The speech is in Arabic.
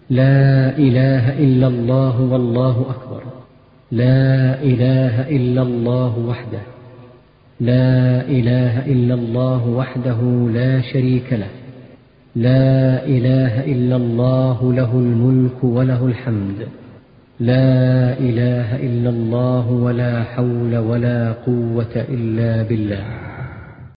لا إله إلا الله والله أكبر. لا إله إلا الله وحده. لا إله إلا الله وحده لا شريك له. لا إله إلا الله له الملك وله الحمد. لا إله إلا الله ولا حول ولا قوة إلا بالله.